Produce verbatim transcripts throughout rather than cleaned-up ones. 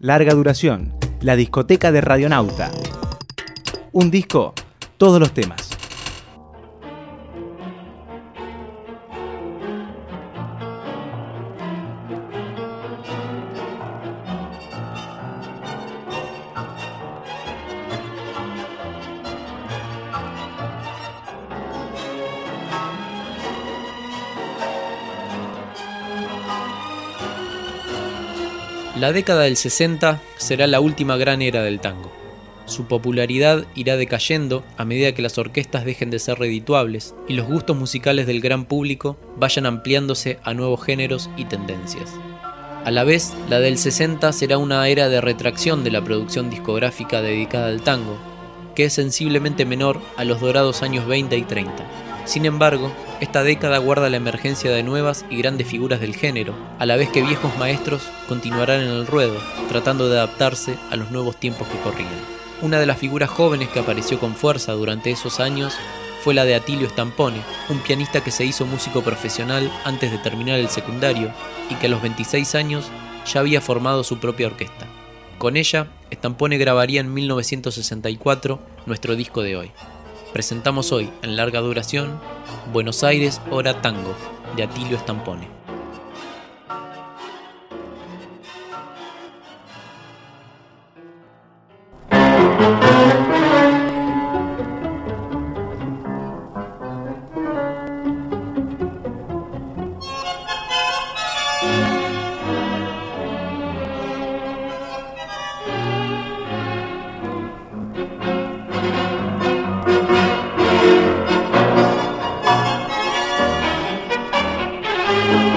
Larga duración, la discoteca de Radionauta. Un disco, todos los temas. La década del sesenta será la última gran era del tango. Su popularidad irá decayendo a medida que las orquestas dejen de ser redituables y los gustos musicales del gran público vayan ampliándose a nuevos géneros y tendencias. A la vez, la del sesenta será una era de retracción de la producción discográfica dedicada al tango, que es sensiblemente menor a los dorados años veinte y treinta. Sin embargo, esta década guarda la emergencia de nuevas y grandes figuras del género, a la vez que viejos maestros continuarán en el ruedo, tratando de adaptarse a los nuevos tiempos que corrían. Una de las figuras jóvenes que apareció con fuerza durante esos años fue la de Atilio Stampone, un pianista que se hizo músico profesional antes de terminar el secundario y que a los veintiséis años ya había formado su propia orquesta. Con ella, Stampone grabaría en mil novecientos sesenta y cuatro nuestro disco de hoy. Presentamos hoy, en larga duración, Buenos Aires, Hora Tango, de Atilio Stampone. Thank you.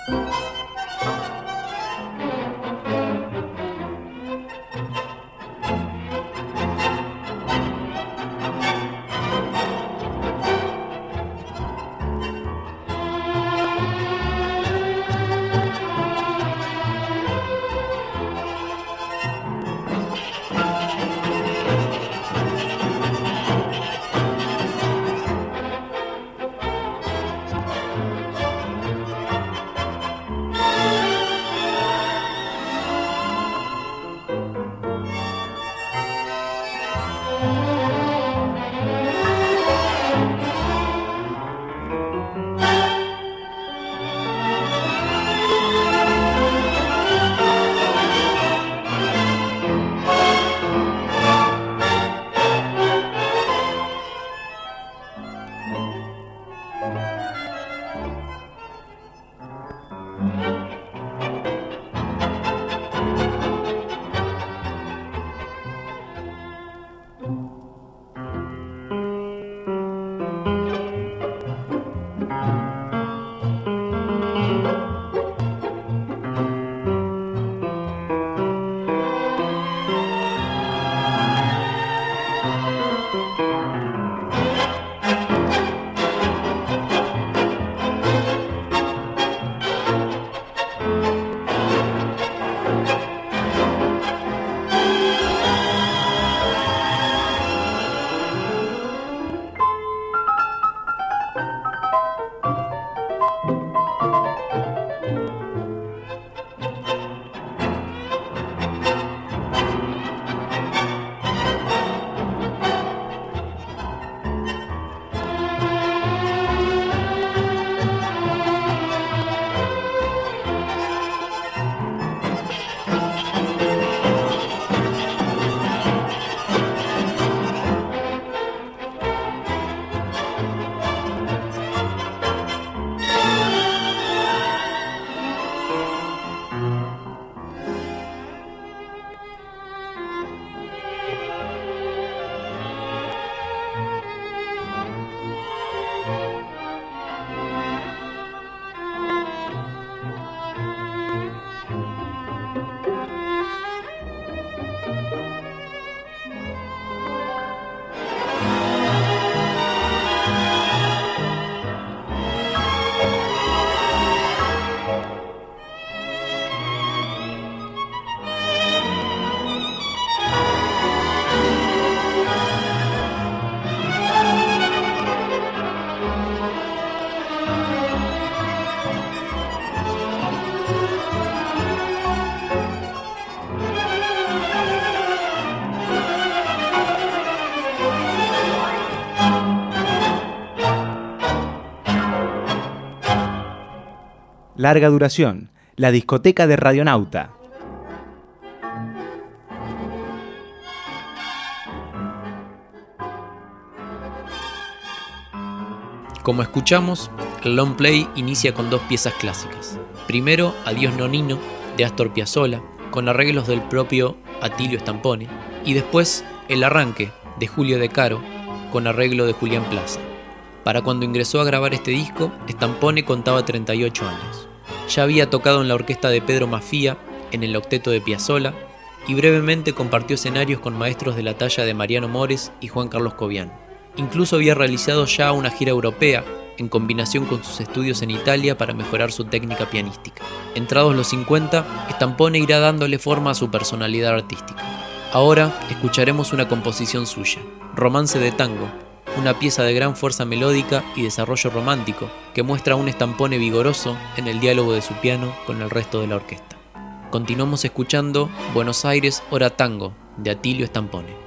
Larga duración, la discoteca de Radionauta. Como escuchamos, el long play inicia con dos piezas clásicas. Primero, Adiós Nonino, de Astor Piazzolla, con arreglos del propio Attilio Stampone, y después El Arranque, de Julio De Caro, con arreglo de Julián Plaza. Para cuando ingresó a grabar este disco, Stampone contaba treinta y ocho años. Ya había tocado en la orquesta de Pedro Mafía, en el octeto de Piazzolla, y brevemente compartió escenarios con maestros de la talla de Mariano Mores y Juan Carlos Cobian. Incluso había realizado ya una gira europea, en combinación con sus estudios en Italia para mejorar su técnica pianística. Entrados los cincuenta, Stampone irá dándole forma a su personalidad artística. Ahora escucharemos una composición suya, Romance de Tango, una pieza de gran fuerza melódica y desarrollo romántico que muestra a un Stampone vigoroso en el diálogo de su piano con el resto de la orquesta. Continuamos escuchando Buenos Aires, Hora Tango, de Attilio Stampone.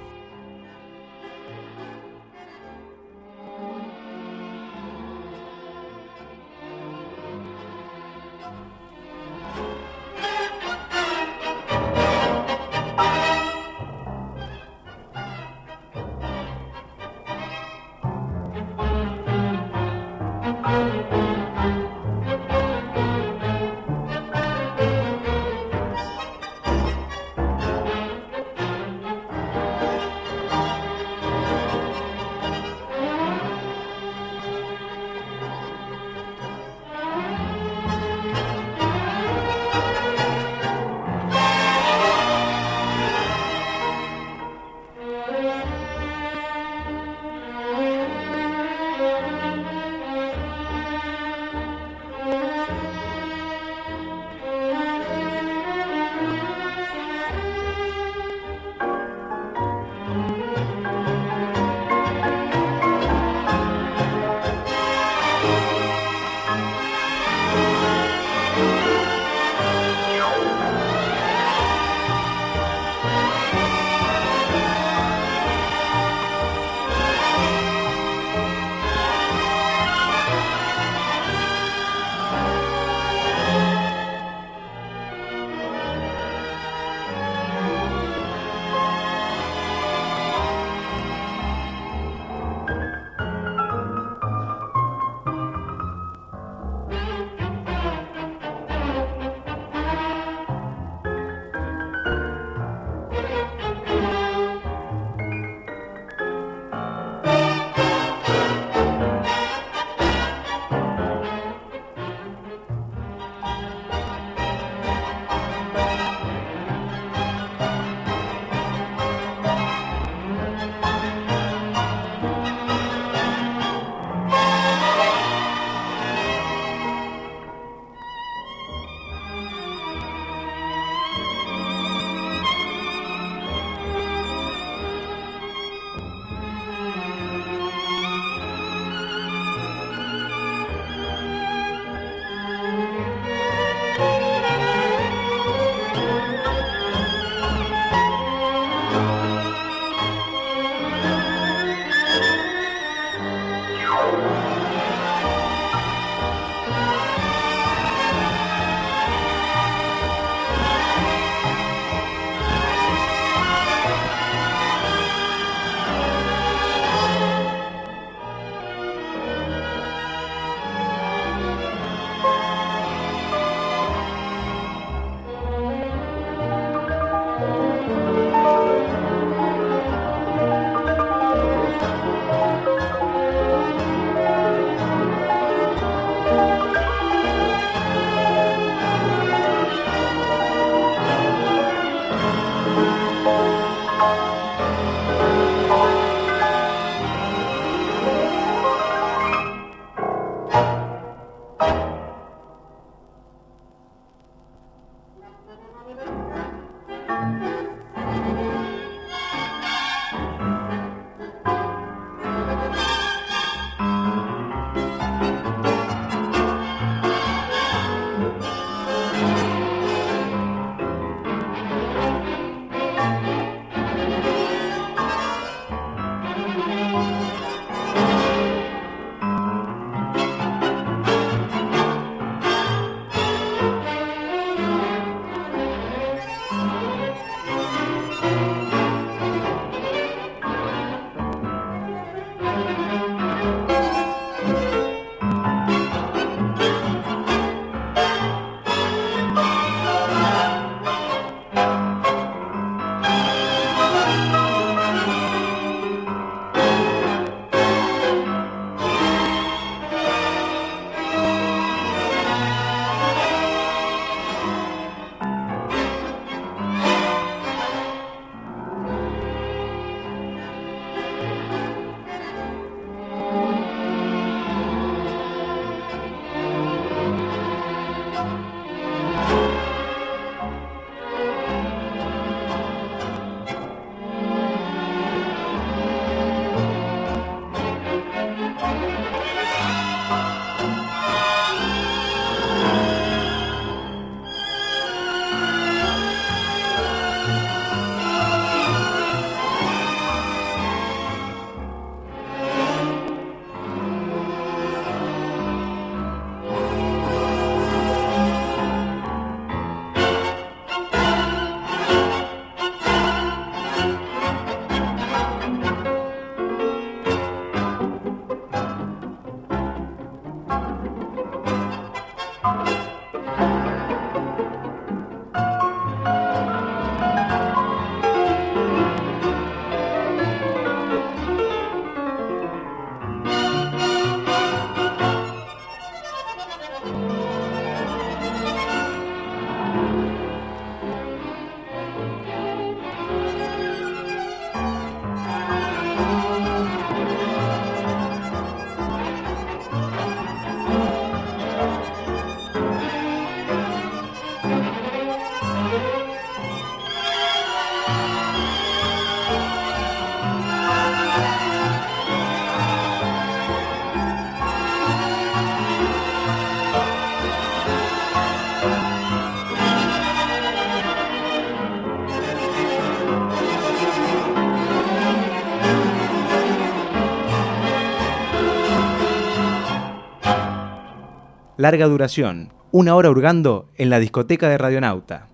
larga duración, una hora hurgando en la discoteca de Radionauta.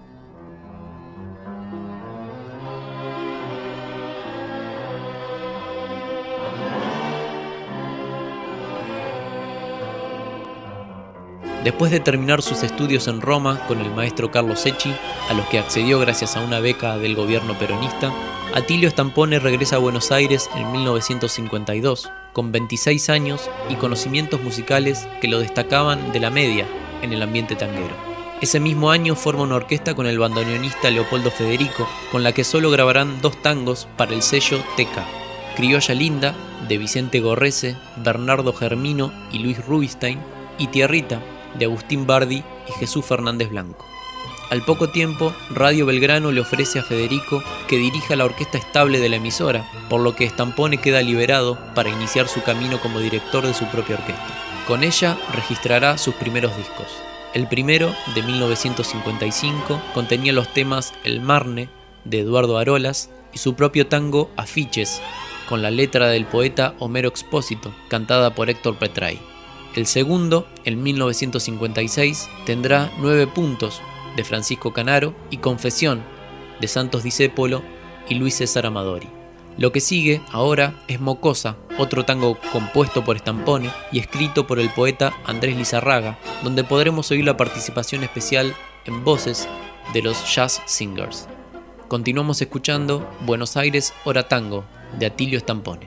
Después de terminar sus estudios en Roma con el maestro Carlo Secchi, a los que accedió gracias a una beca del gobierno peronista, Atilio Stampone regresa a Buenos Aires en mil novecientos cincuenta y dos, con veintiséis años y conocimientos musicales que lo destacaban de la media en el ambiente tanguero. Ese mismo año forma una orquesta con el bandoneonista Leopoldo Federico, con la que solo grabarán dos tangos para el sello T K: Criolla Linda, de Vicente Gorrese, Bernardo Germino y Luis Rubinstein, y Tierrita, de Agustín Bardi y Jesús Fernández Blanco. Al poco tiempo, Radio Belgrano le ofrece a Federico que dirija la orquesta estable de la emisora, por lo que Stampone queda liberado para iniciar su camino como director de su propia orquesta. Con ella registrará sus primeros discos. El primero, de mil novecientos cincuenta y cinco, contenía los temas El Marne, de Eduardo Arolas, y su propio tango Afiches, con la letra del poeta Homero Expósito, cantada por Héctor Petray. El segundo, en mil novecientos cincuenta y seis, tendrá Nueve Puntos, de Francisco Canaro, y Confesión, de Santos Discépolo y Luis César Amadori. Lo que sigue ahora es Mocosa, otro tango compuesto por Stampone y escrito por el poeta Andrés Lizarraga, donde podremos oír la participación especial en voces de los Jazz Singers. Continuamos escuchando Buenos Aires Hora Tango, de Atilio Stampone.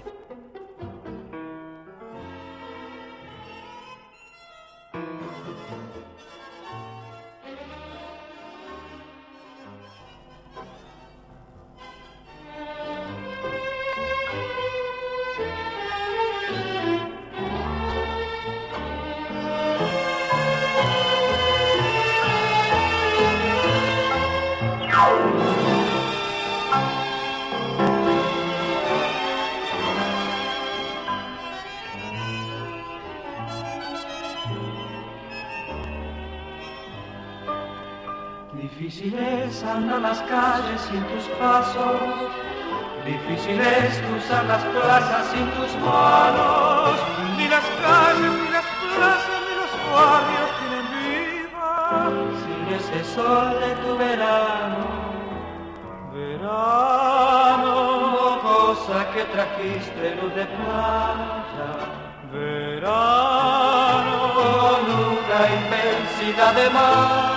Difícil es andar las calles sin tus pasos, difícil es cruzar las plazas sin tus manos. Ni las calles, ni las plazas, ni los barrios tienen vida sin ese sol de tu verano. Verano, cosa que trajiste luz de playa. Verano, con una inmensidad de mar.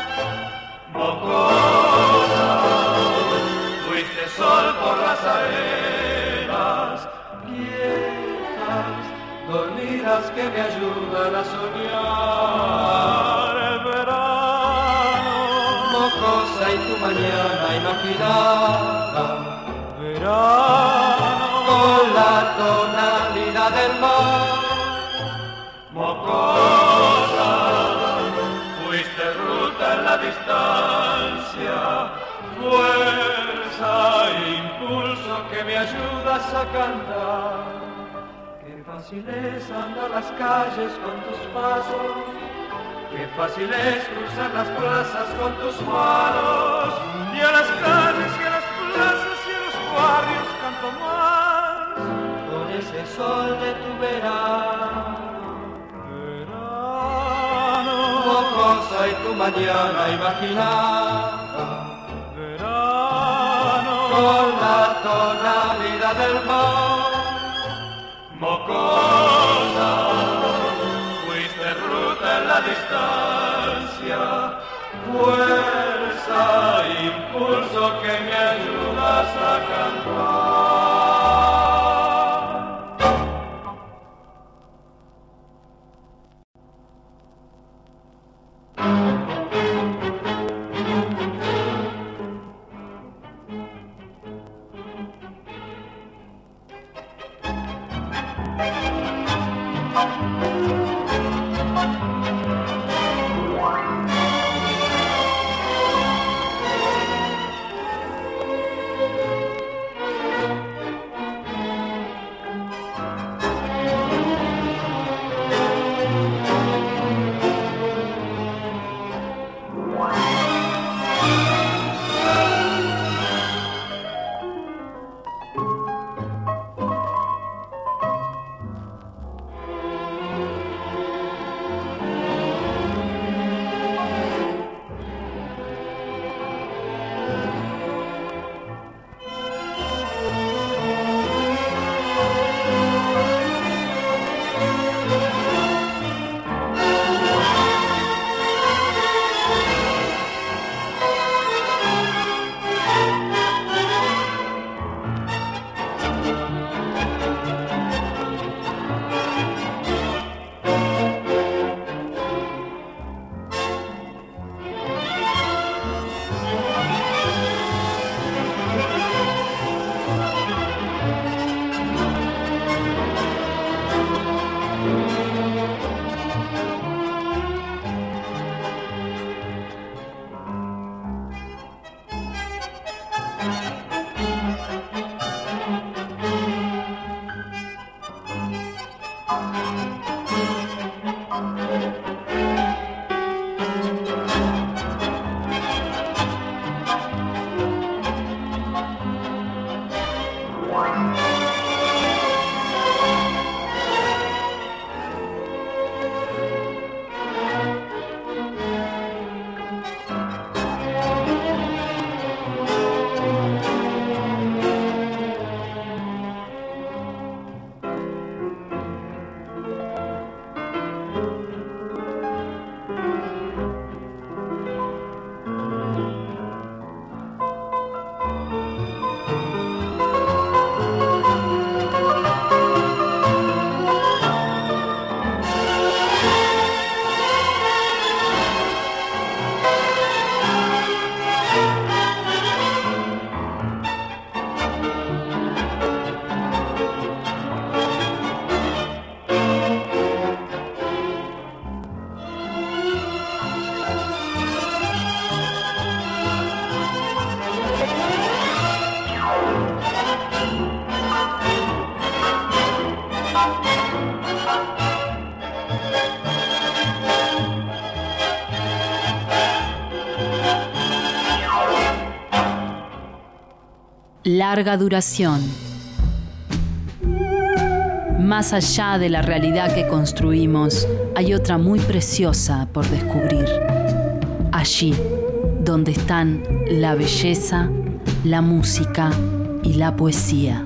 Mocosa, fuiste sol por las arenas, quietas, dormidas que me ayudan a soñar. El verano, Mocosa y tu mañana imaginada. Verano, con la tonalidad del mar. Mocosa, fuiste ruta en la distancia, fuerza e impulso que me ayudas a cantar. Qué fácil es andar las calles con tus pasos, qué fácil es cruzar las plazas con tus manos. Y a las calles y a las plazas y a los barrios canto más, con ese sol de tu verano. Mocosa y tu mañana imaginada. Verano, con la tonalidad del mar. Mocosa, fuiste ruta en la distancia, fuerza e impulso que me ayudas a cantar. Larga duración. Más allá de la realidad que construimos, hay otra muy preciosa por descubrir. Allí, donde están la belleza, la música y la poesía.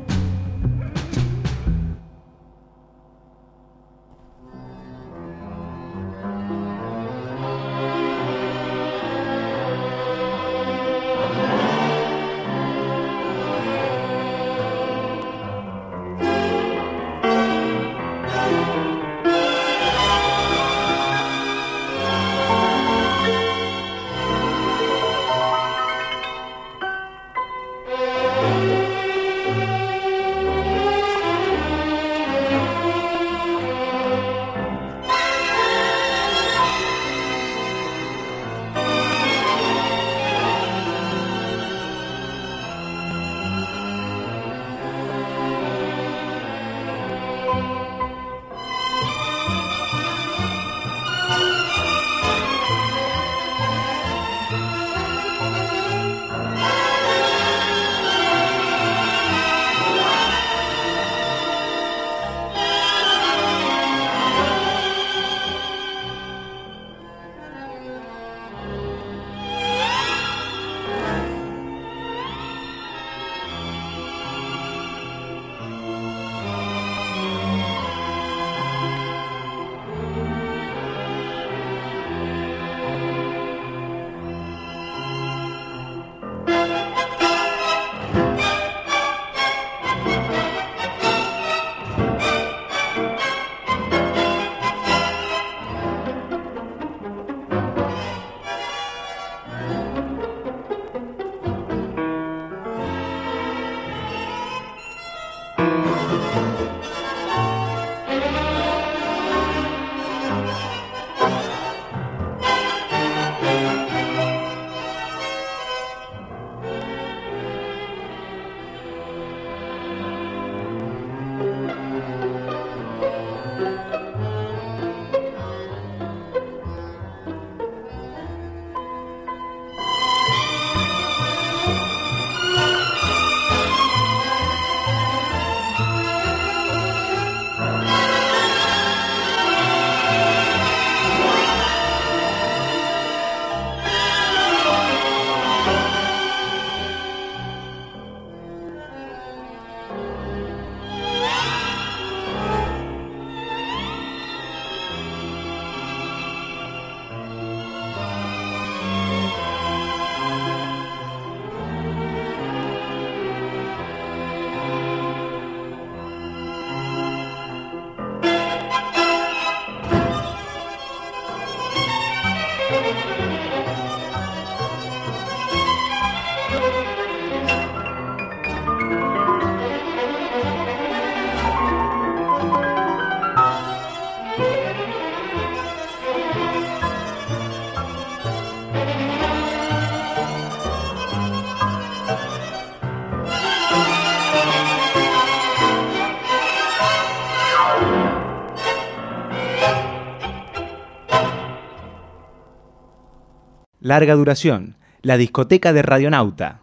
Larga duración, la discoteca de Radionauta.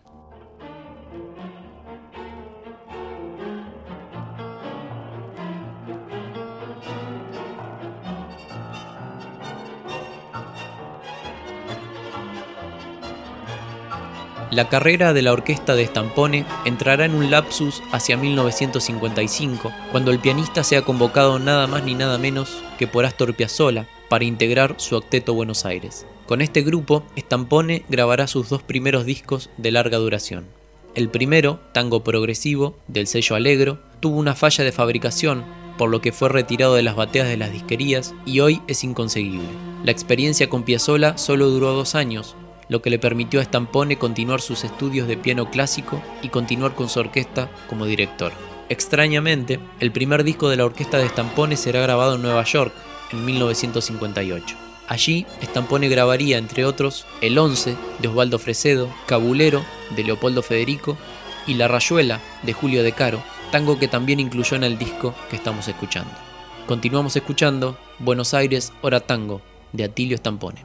La carrera de la orquesta de Stampone entrará en un lapsus hacia mil novecientos cincuenta y cinco, cuando el pianista sea convocado nada más ni nada menos que por Astor Piazzolla para integrar su octeto Buenos Aires. Con este grupo, Stampone grabará sus dos primeros discos de larga duración. El primero, Tango Progresivo, del sello Allegro, tuvo una falla de fabricación, por lo que fue retirado de las bateas de las disquerías y hoy es inconseguible. La experiencia con Piazzolla solo duró dos años, lo que le permitió a Stampone continuar sus estudios de piano clásico y continuar con su orquesta como director. Extrañamente, el primer disco de la orquesta de Stampone será grabado en Nueva York, en mil novecientos cincuenta y ocho. Allí, Stampone grabaría, entre otros, El Once, de Osvaldo Fresedo, Cabulero, de Leopoldo Federico, y La Rayuela, de Julio De Caro, tango que también incluyó en el disco que estamos escuchando. Continuamos escuchando Buenos Aires, Hora Tango, de Atilio Stampone.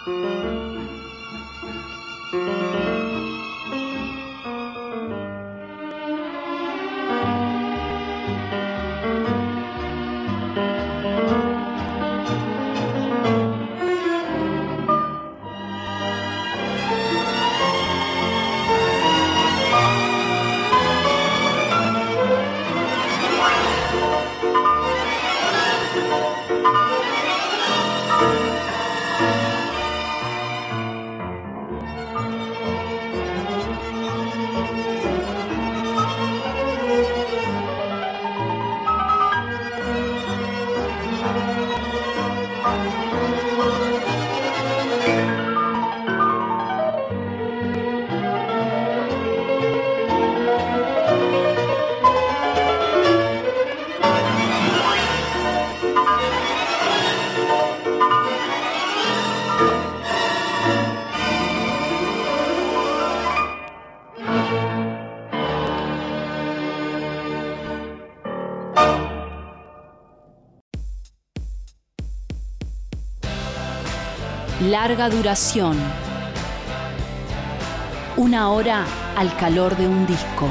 Larga duración. Una hora al calor de un disco.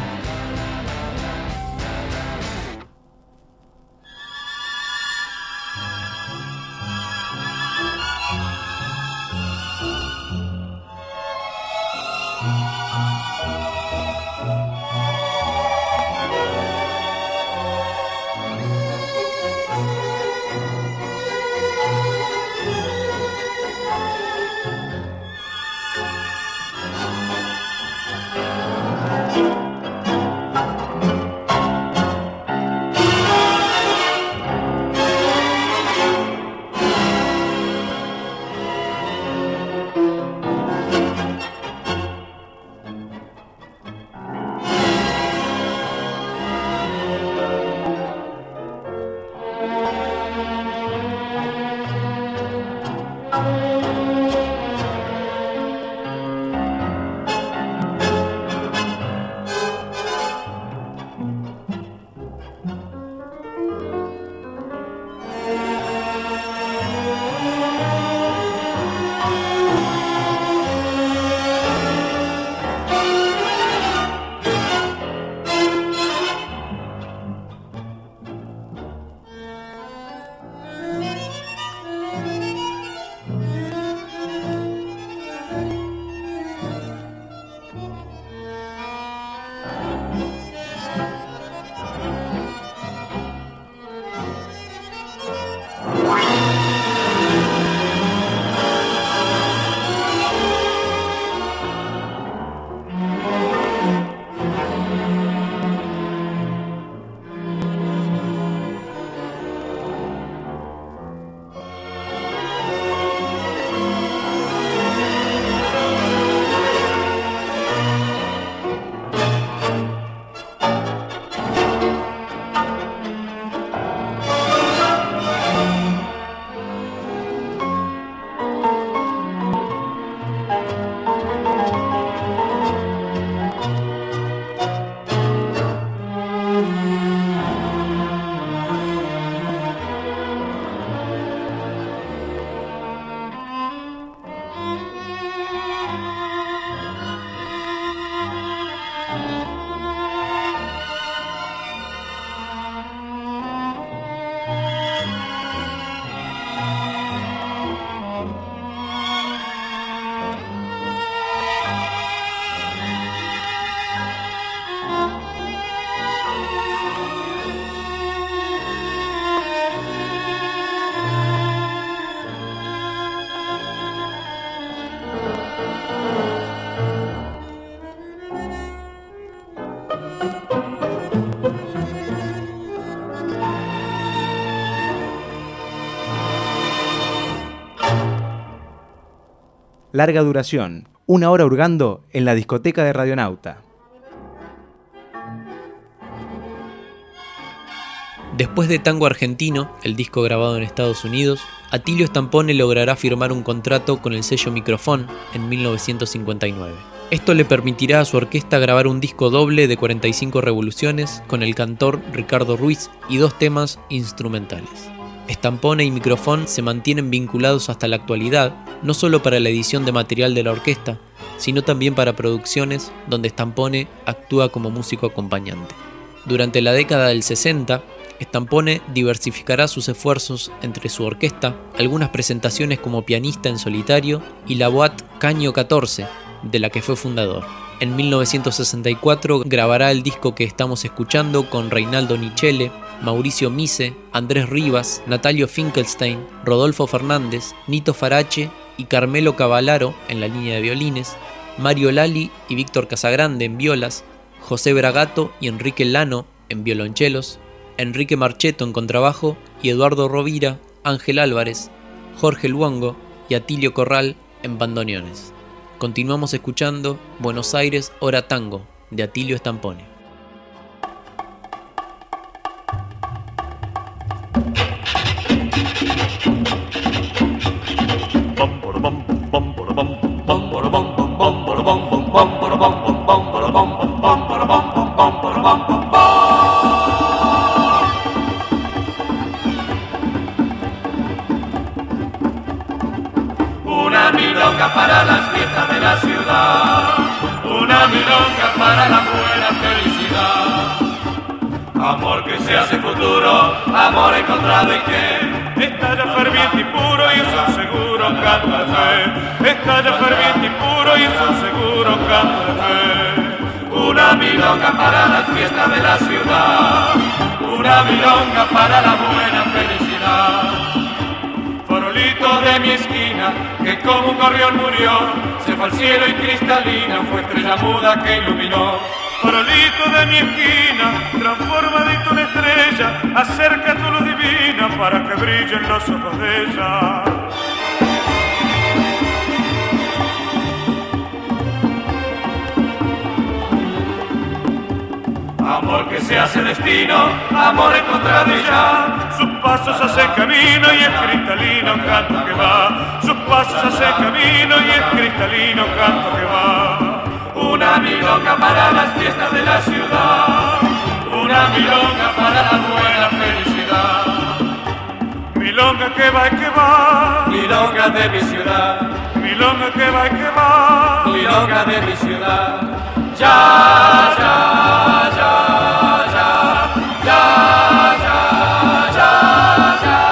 Larga duración, una hora hurgando en la discoteca de Radionauta. Después de Tango Argentino, el disco grabado en Estados Unidos, Atilio Stampone logrará firmar un contrato con el sello Microfón en mil novecientos cincuenta y nueve. Esto le permitirá a su orquesta grabar un disco doble de cuarenta y cinco revoluciones con el cantor Ricardo Ruiz y dos temas instrumentales. Estampone y Microfón se mantienen vinculados hasta la actualidad, no solo para la edición de material de la orquesta, sino también para producciones donde Estampone actúa como músico acompañante. Durante la década del sesenta, Estampone diversificará sus esfuerzos entre su orquesta, algunas presentaciones como pianista en solitario y la Boîte Caño catorce, de la que fue fundador. En mil novecientos sesenta y cuatro grabará el disco que estamos escuchando con Reinaldo Nichele, Mauricio Mise, Andrés Rivas, Natalio Finkelstein, Rodolfo Fernández, Nito Farache y Carmelo Cavallaro en la línea de violines, Mario Lali y Víctor Casagrande en violas, José Bragato y Enrique Lano en violonchelos, Enrique Marchetto en contrabajo y Eduardo Rovira, Ángel Álvarez, Jorge Luongo y Atilio Corral en bandoneones. Continuamos escuchando Buenos Aires Hora Tango, de Atilio Estampone. Una milonga para las fiestas de la ciudad, una milonga para la buena felicidad. Amor que se hace futuro, amor encontrado y que estalla ferviente y puro y es un seguro canto de fe. Estalla ferviente y puro y es un seguro canto de fe. Una milonga para las fiestas de la ciudad, una milonga para la buena felicidad. Farolito de mi esquina, que como un gorrión murió, se fue al cielo y cristalina, fue estrella muda que iluminó. Farolito de mi esquina, transformadito en estrella, acerca tu luz divina para que brillen los ojos de ella. Amor que se hace destino, amor encontrado y ya. Sus pasos hacen camino y es cristalino canto que va. Sus pasos hacen camino y es cristalino canto que va. Una milonga para las fiestas de la ciudad, una milonga para la buena felicidad. Milonga que va y que va, milonga de mi ciudad. Milonga que va y que va, milonga de mi ciudad. Ya, ya, ya, ya, ya, ya, ya, ya.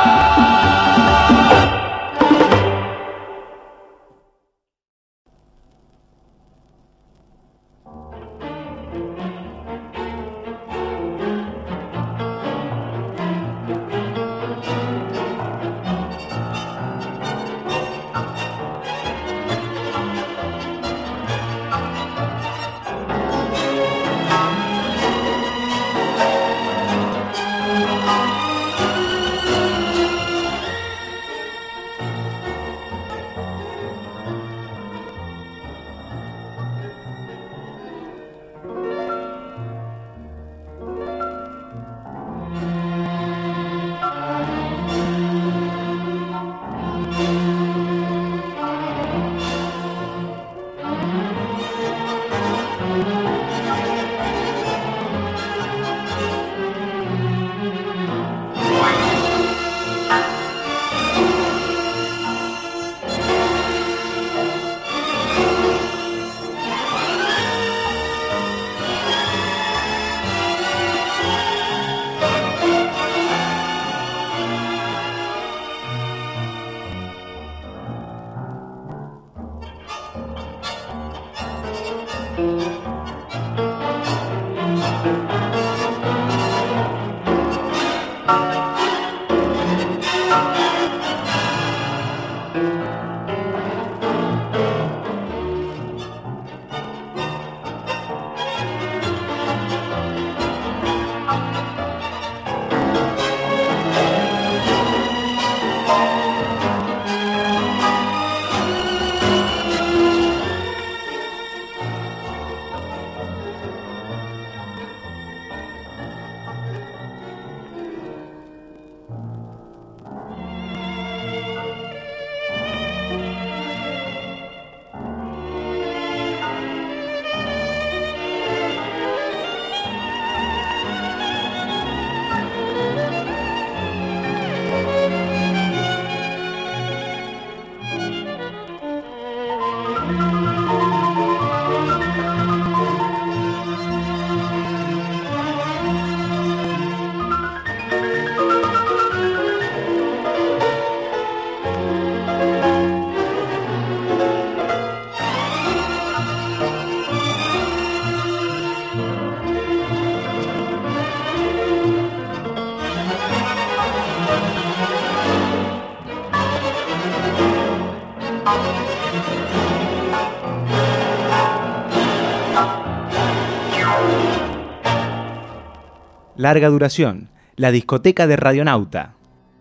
Larga duración, la discoteca de Radionauta.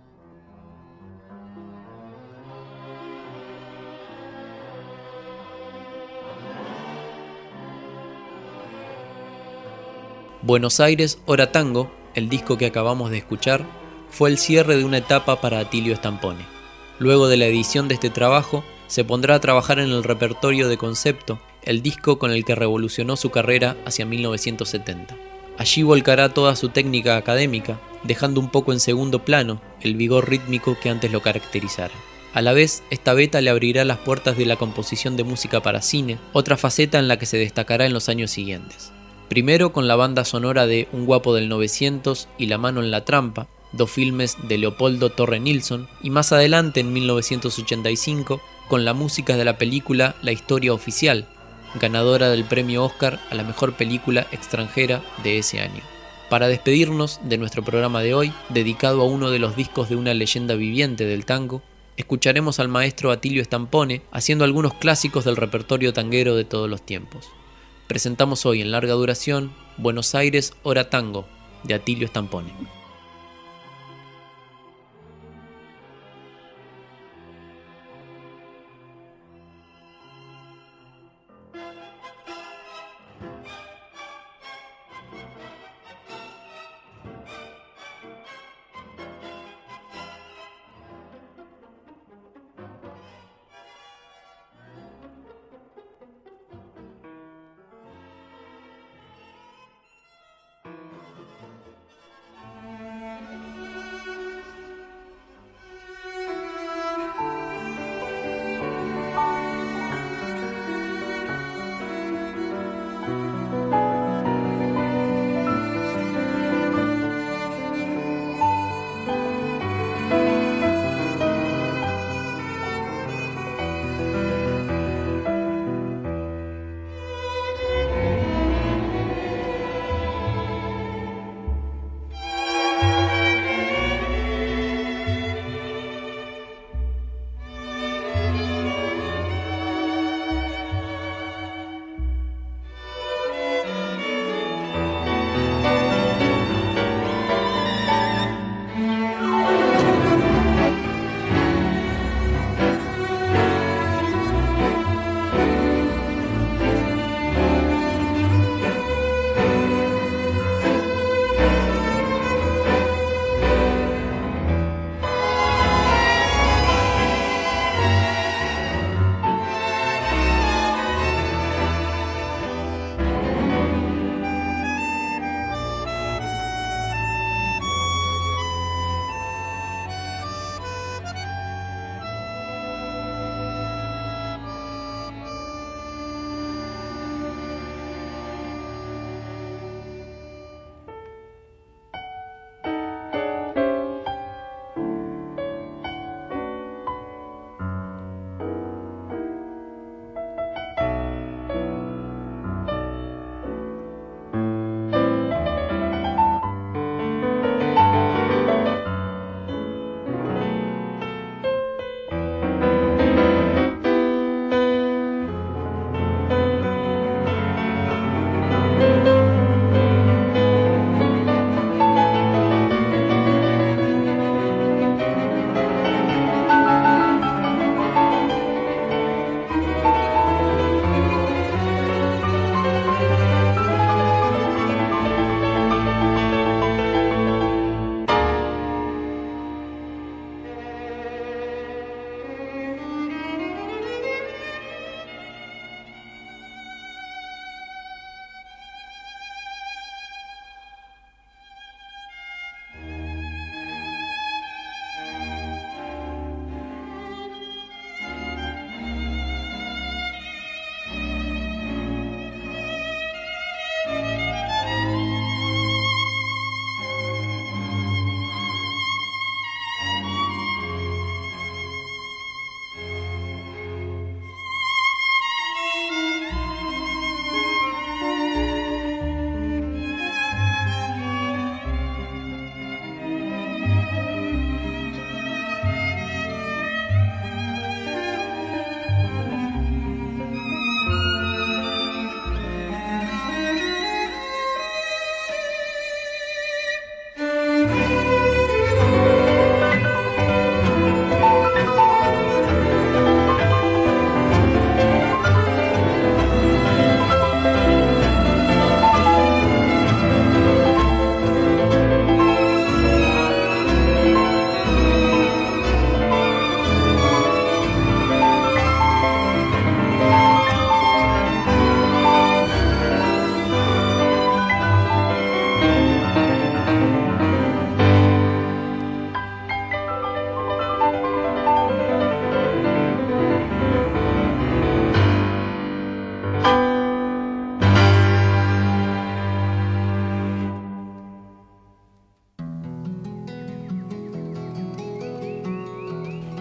Buenos Aires, Hora Tango, el disco que acabamos de escuchar, fue el cierre de una etapa para Atilio Stampone. Luego de la edición de este trabajo, se pondrá a trabajar en el repertorio de Concepto, el disco con el que revolucionó su carrera hacia mil novecientos setenta. Allí volcará toda su técnica académica, dejando un poco en segundo plano el vigor rítmico que antes lo caracterizara. A la vez, esta beta le abrirá las puertas de la composición de música para cine, otra faceta en la que se destacará en los años siguientes. Primero con la banda sonora de Un guapo del novecientos y La mano en la trampa, dos filmes de Leopoldo Torre Nilsson, y más adelante en mil novecientos ochenta y cinco con la música de la película La historia oficial, ganadora del premio Oscar a la mejor película extranjera de ese año. Para despedirnos de nuestro programa de hoy, dedicado a uno de los discos de una leyenda viviente del tango, escucharemos al maestro Atilio Stampone haciendo algunos clásicos del repertorio tanguero de todos los tiempos. Presentamos hoy en larga duración Buenos Aires, Hora Tango, de Atilio Stampone.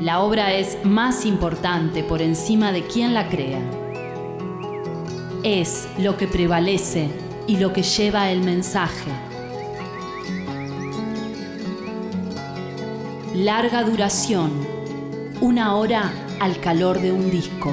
La obra es más importante por encima de quien la crea. Es lo que prevalece y lo que lleva el mensaje. Larga duración, una hora al calor de un disco.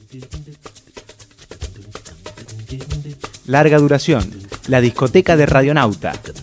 Larga duración, la discoteca de Radionauta.